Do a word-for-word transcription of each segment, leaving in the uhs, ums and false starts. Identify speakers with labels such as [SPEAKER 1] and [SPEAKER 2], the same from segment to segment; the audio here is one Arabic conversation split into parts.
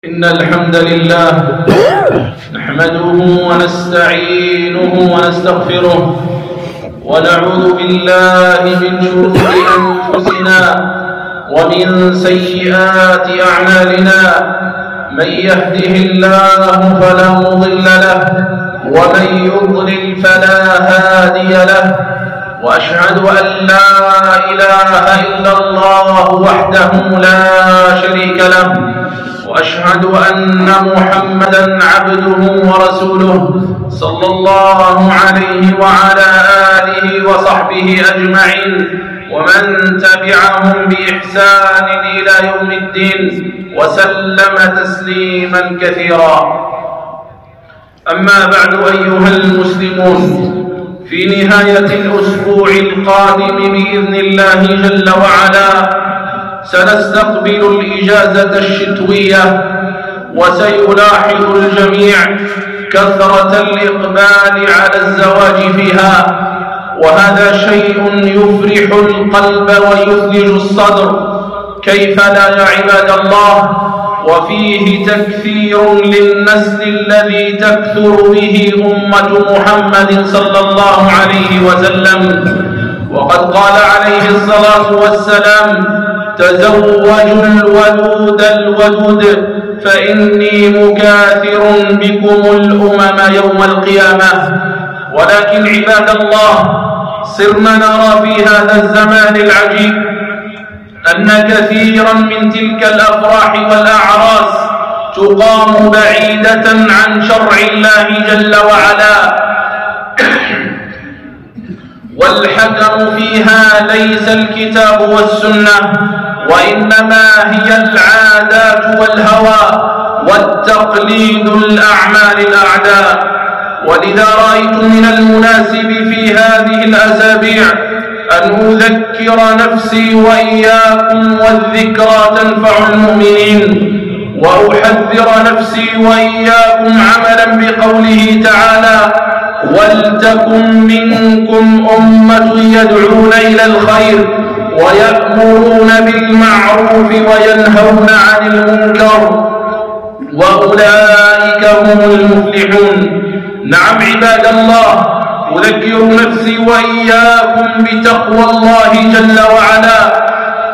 [SPEAKER 1] إن الحمد لله نحمده ونستعينه ونستغفره ونعوذ بالله من شرور أنفسنا ومن سيئات أعمالنا. من يهده الله فلا مضل له ومن يضلل فلا هادي له، وأشهد أن لا إله إلا الله وحده لا شريك له، وأشهد أن محمدًا عبده ورسوله صلى الله عليه وعلى آله وصحبه أجمعين، ومن تبعهم بإحسان إلى يوم الدين وسلم تسليمًا كثيرًا. أما بعد أيها المسلمون، في نهاية الأسبوع القادم بإذن الله جل وعلا سنستقبل الإجازة الشتوية، وسيلاحظ الجميع كثرة الإقبال على الزواج فيها، وهذا شيء يفرح القلب ويثلج الصدر. كيف لا يا عباد الله؟ وفيه تكثير للنسل الذي تكثر به أمة محمد صلى الله عليه وسلم، وقد قال عليه الصلاة والسلام: تزوجوا الودود الودود فإني مكاثر بكم الأمم يوم القيامة. ولكن عباد الله، صرنا نرى في هذا الزمان العجيب أن كثيرا من تلك الأفراح والأعراس تقام بعيدة عن شرع الله جل وعلا، والحكم فيها ليس الكتاب والسنة، وإنما هي العادات والهوى والتقليد الأعمال الأعداء. ولذا رأيت من المناسب في هذه الأسابيع أن أذكر نفسي وإياكم، والذكرى تنفع المؤمنين، وأحذر نفسي وإياكم عملا بقوله تعالى: ولتكن منكم أمة يدعون إلى الخير ويأمرون بالمعروف وينهون عن المنكر وأولئك هم المفلحون. نعم عباد الله، أذكر نفسي وإياكم بتقوى الله جل وعلا،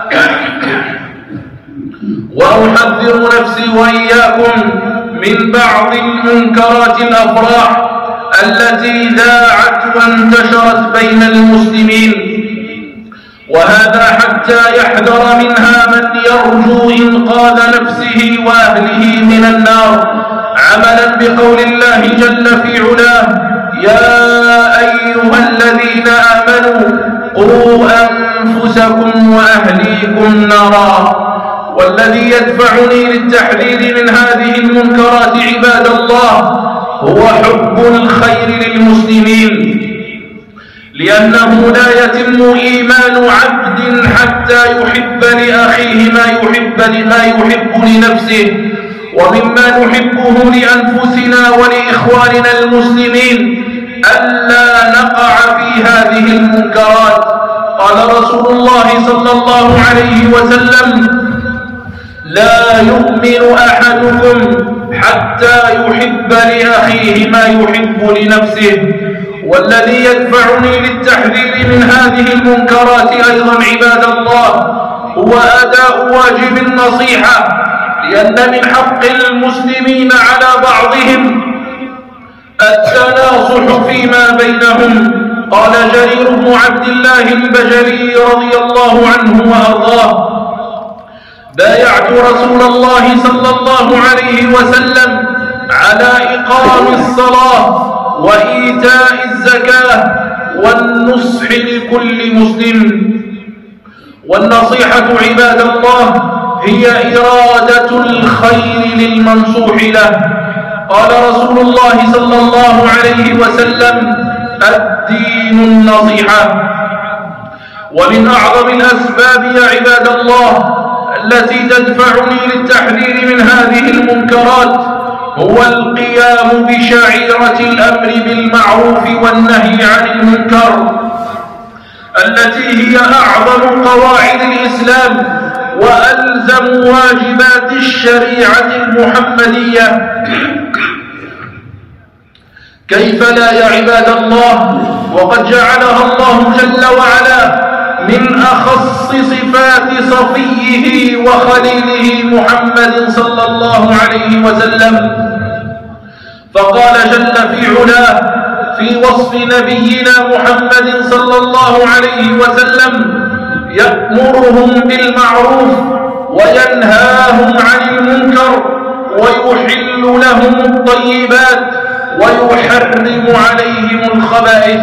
[SPEAKER 1] وأحذر نفسي وإياكم من بعض المنكرات الأفراح التي ذاعت وانتشرت بين المسلمين، وهذا حتى يحذر منها من يرجو إنقاذ نفسه وأهله من النار، عملا بقول الله جل في علاه: يا أيها الذين آمنوا قوا أنفسكم وأهليكم نارا. والذي يدفعني للتحذير من هذه المنكرات عباد الله هو حب الخير للمسلمين، لأنه لا يتم إيمان عبد حتى يحب لأخيه ما يحب لما يحب لنفسه. ومما نحبه لأنفسنا ولإخواننا المسلمين ألا نقع في هذه المنكرات. قال رسول الله صلى الله عليه وسلم: لا يؤمن أحدكم حتى يحب لأخيه ما يحب لنفسه. والذي يدفعني للتحذير من هذه المنكرات أيضا عباد الله هو أداء واجب النصيحة، لأن من حق المسلمين على بعضهم التناصح فيما بينهم. قال جرير بن عبد الله البجلي رضي الله عنه وأرضاه: بايعت رسول الله صلى الله عليه وسلم على إقام الصلاة وإيتاء الزكاة والنصح لكل مسلم. والنصيحة عباد الله هي إرادة الخير للمنصوح له. قال رسول الله صلى الله عليه وسلم: الدين النصيحة. ومن أعظم الأسباب يا عباد الله التي تدفعني للتحذير من هذه المنكرات هو القيام بشعيرة الأمر بالمعروف والنهي عن المنكر، التي هي أعظم قواعد الإسلام وألزم واجبات الشريعة المحمدية. كيف لا يا عباد الله، وقد جعلها الله جل وعلا من أخص صفات صفيه وخليله محمد صلى الله عليه وسلم. فقال جل في علاه في وصف نبينا محمد صلى الله عليه وسلم: يأمرهم بالمعروف وينهاهم عن المنكر ويحل لهم الطيبات ويحرم عليهم الخبائث.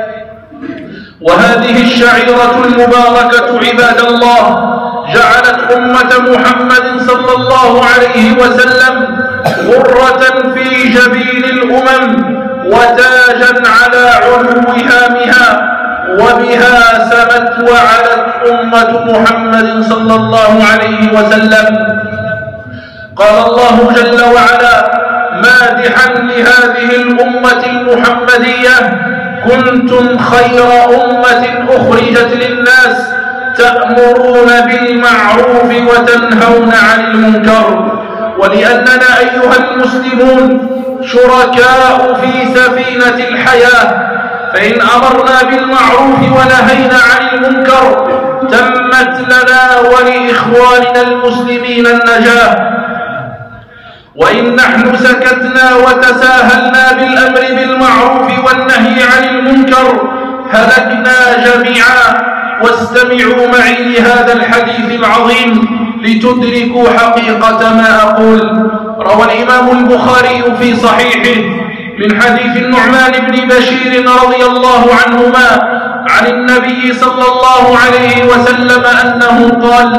[SPEAKER 1] وهذه الشعيرة المباركة عباد الله جعلت أمة محمد صلى الله عليه وسلم غرة في جبين الأمم وتاجا على علو هامها، وبها سمت وعلت أمة محمد صلى الله عليه وسلم. قال الله جل وعلا مادحا لهذه الأمة المحمدية: كنتم خير أمة أخرجت للناس تأمرون بالمعروف وتنهون عن المنكر. ولأننا أيها المسلمون شركاء في سفينة الحياة، فإن أمرنا بالمعروف ونهينا عن المنكر تمت لنا ولإخواننا المسلمين النجاة. وإن نحن سكتنا وتساهلنا بالأمر بالمعروف والنهي عن المنكر هلكنا جميعا. واستمعوا معي لهذا الحديث العظيم لتدركوا حقيقة ما أقول. روى الإمام البخاري في صحيحه من حديث النعمان بن بشير رضي الله عنهما عن النبي صلى الله عليه وسلم أنه قال: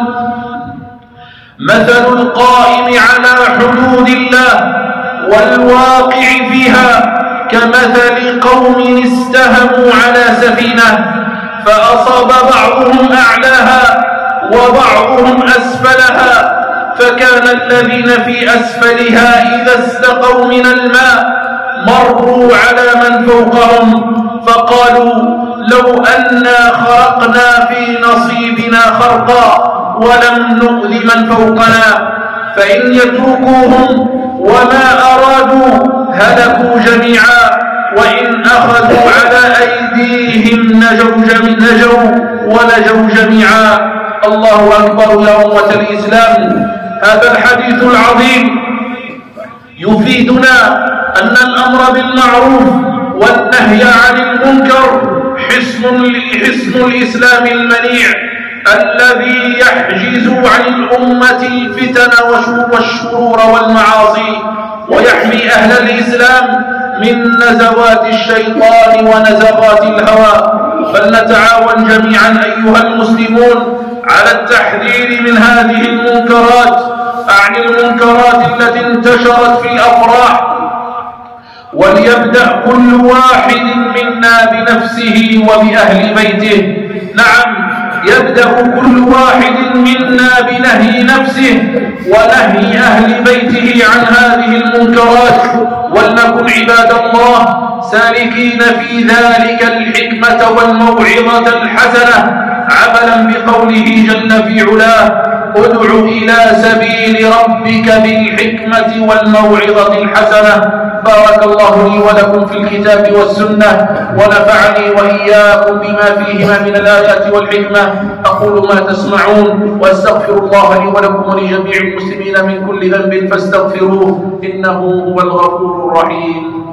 [SPEAKER 1] مثل القائم على حدود الله والواقع فيها كمثل قوم استهموا على سفينة فأصاب بعضهم أعلاها وبعضهم أسفلها، فكان الذين في أسفلها إذا استقوا من الماء مروا على من فوقهم فقالوا: لو أنا خرقنا في نصيبنا خرقا ولم نؤذ من فوقنا. فإن يتركوهم وما أرادوا هلكوا جميعا، وإن أخذوا على أيديهم نجوا, نجوا ونجوا جميعا. الله أكبر يا أمة الإسلام. هذا الحديث العظيم يفيدنا أن الأمر بالمعروف والنهي عن المنكر حصن حصن الإسلام المنيع الذي يحجز عن الأمة الفتن والشرور والمعاصي، ويحمي أهل الإسلام من نزوات الشيطان ونزغات الهوى. فلنتعاون جميعا أيها المسلمون على التحذير من هذه المنكرات، أعني المنكرات التي انتشرت في الأفراح. وليبدأ كل واحد منا بنفسه وبأهل بيته. نعم، يبدأ كل واحد منا بنهي نفسه ونهي أهل بيته عن هذه المنكرات. ولنكن عباد الله سالكين في ذلك الحكمة والموعظة الحسنة، عملا بقوله جل في علاه: ادع إلى سبيل ربك بالحكمة والموعظة الحسنة. بارك الله لي ولكم في الكتاب والسنة، ونفعني وإياكم بما فيهما من الآيات والحكمة. أقول ما تسمعون، وأستغفر الله لي ولكم ولجميع المسلمين من كل ذنب فاستغفروه إنه هو الغفور الرحيم.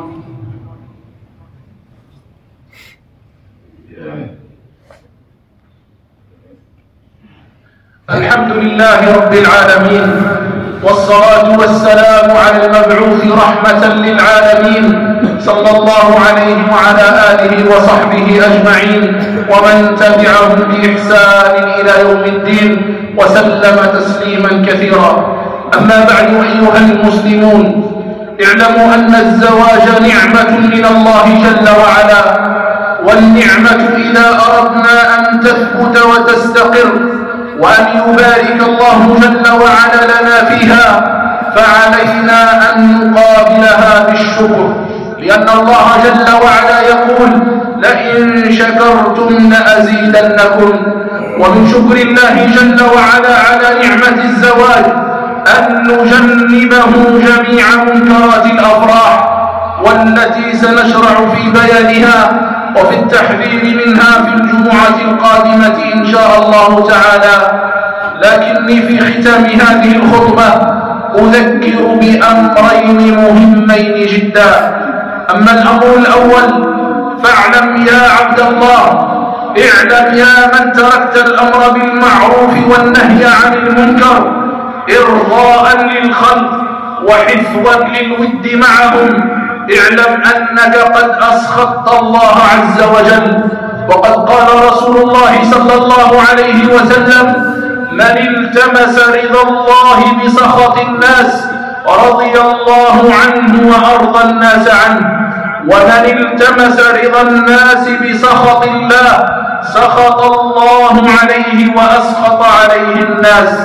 [SPEAKER 1] الحمد لله رب العالمين، والصلاة والسلام على المبعوث رحمة للعالمين صلى الله عليه وعلى آله وصحبه أجمعين، ومن تبعهم بإحسان إلى يوم الدين، وسلم تسليما كثيرا. أما بعد أيها المسلمون، اعلموا أن الزواج نعمة من الله جل وعلا، والنعمة إذا أردنا أن تثبت وتستقر وأن يبارك الله جل وعلا لنا فيها فعلينا أن نقابلها بالشكر، لأن الله جل وعلا يقول: لئن شكرتم لأزيدنكم، ومن شكر الله جل وعلا على نعمة الزواج أن نجنبه جميع منكرات الأفراح، والتي سنشرع في بيانها وفي التحذير منها في الجمعة القادمة إن شاء الله تعالى. لكني في ختام هذه الخطبة أذكر بأمرين مهمين جدا. أما الأمر الأول فاعلم يا عبد الله، اعلم يا من تركت الأمر بالمعروف والنهي عن المنكر إرضاء للخلق وحفظا للود معهم، اعلم أنك قد أسخطت الله عز وجل. وقد قال رسول الله صلى الله عليه وسلم: من التمس رضا الله بسخط الناس رضي الله عنه وأرضى الناس عنه، ومن التمس رضا الناس بسخط الله سخط الله عليه وأسخط عليه الناس.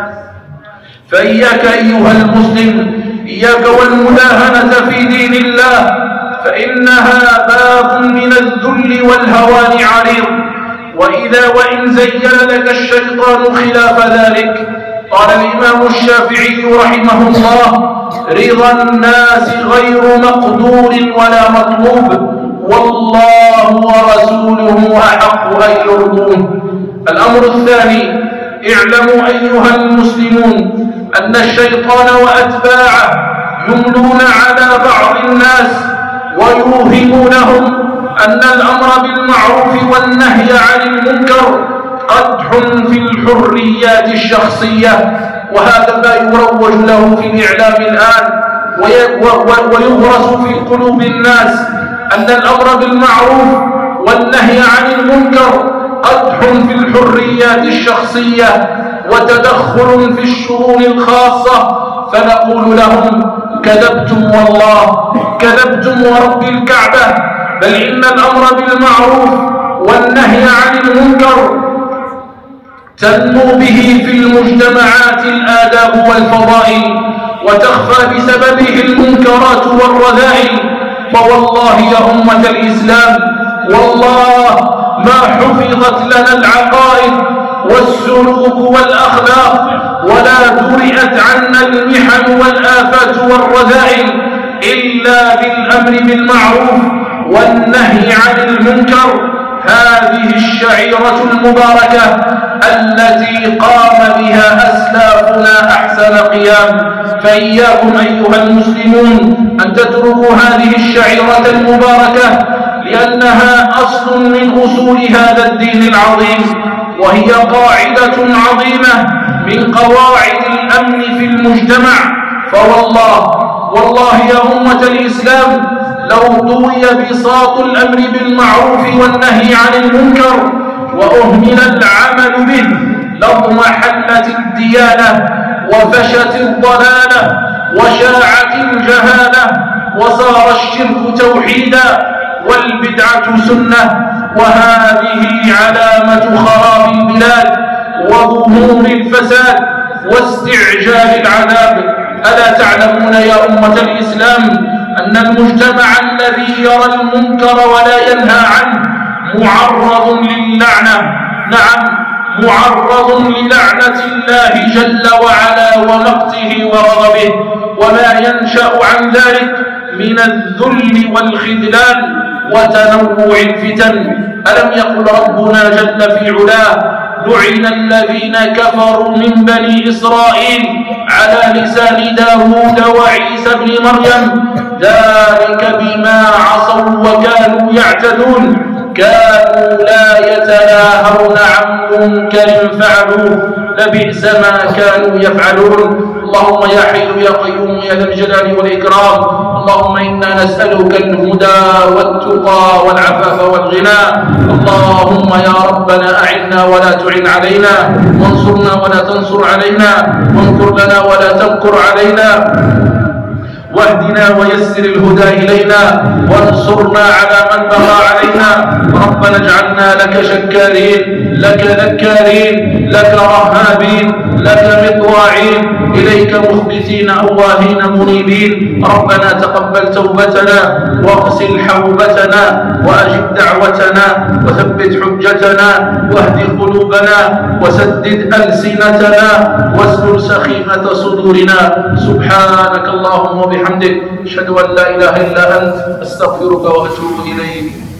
[SPEAKER 1] فإياك أيها المسلم، إياك والمداهنة في دين الله، فإنها باب من الذل والهوان عريض، وإذا وإن زين لك الشيطان خلاف ذلك. قال الإمام الشافعي رحمه الله: رضا الناس غير مقدور ولا مطلوب، والله ورسوله أحق أن يرضوه. الأمر الثاني: اعلموا أيها المسلمون أن الشيطان وأتباعه يملون على بعض الناس ويوهمونهم أن الأمر بالمعروف والنهي عن المنكر قدح في الحريات الشخصية، وهذا ما يروج له في الإعلام الآن ويغرس في قلوب الناس، أن الأمر بالمعروف والنهي عن المنكر قدح في الحريات الشخصية وتدخل في الشؤون الخاصة. فنقول لهم: كذبتم والله، كذبتم ورب الكعبة، بل إن الأمر بالمعروف والنهي عن المنكر تنمو به في المجتمعات الآداب والفضائل، وتخفى بسببه المنكرات والرذائل. فوالله يا أمة الإسلام، والله ما حفظت لنا العقائد والسلوك والأخلاق ولا درئت عنا المحن والآفات والرذائل إلا بالأمر بالمعروف والنهي عن المنكر. هذه الشعيرة المباركة التي قام بها أسلافنا أحسن قيام. فإياكم أيها المسلمون أن تتركوا هذه الشعيرة المباركة، لأنها أصل من أصول هذا الدين العظيم، وهي قاعدة عظيمة من قواعد الأمن في المجتمع. فوالله والله يا أمة الإسلام، لو طوي بساط الأمر بالمعروف والنهي عن المنكر وأهمل العمل به لاضمحلت الديانة وفشت الضلالة وشاعت الجهالة وصار الشرك توحيدا والبدعة سنة، وهذه علامة خراب البلاد وظهور الفساد واستعجال العذاب. ألا تعلمون يا أمة الإسلام أن المجتمع الذي يرى المنكر ولا ينهى عنه معرض للعنة؟ نعم، معرض للعنة الله جل وعلا ومقته وغضبه، وما ينشأ عن ذلك من الذل والخذلان وتنوع الفتن. ألم يقل ربنا جل في علاه: لعن الذين كفروا من بني إسرائيل على لسان داود وعيسى بن مريم ذلك بما عصوا وكانوا يعتدون كانوا لا يتناهون عن منكر فعلوه لبئس ما كانوا يفعلون. اللهم يا حي يا قيوم يا ذا الجلال والإكرام، اللهم إنا نسألك الهدى والتقى والعفاف والغنى. اللهم يا ربنا أعنا ولا تعن علينا، وانصرنا ولا تنصر علينا، وانكر لنا ولا تنكر علينا، واهدنا ويسر الهدى إلينا، وانصرنا على من بغى علينا. ربنا اجعلنا لك شكارين، لك ذكارين، لك رهابين، لك مطواعين، إليك مخبتين أواهين منيبين. ربنا تقبل توبتنا واغسل حوبتنا وأجب دعوتنا وثبت حجتنا واهد قلوبنا وسدد ألسنتنا واسلل سخيمة صدورنا. سبحانك اللهم وبحمدك أشهد أن لا إله إلا أنت أستغفرك وأتوب إليك.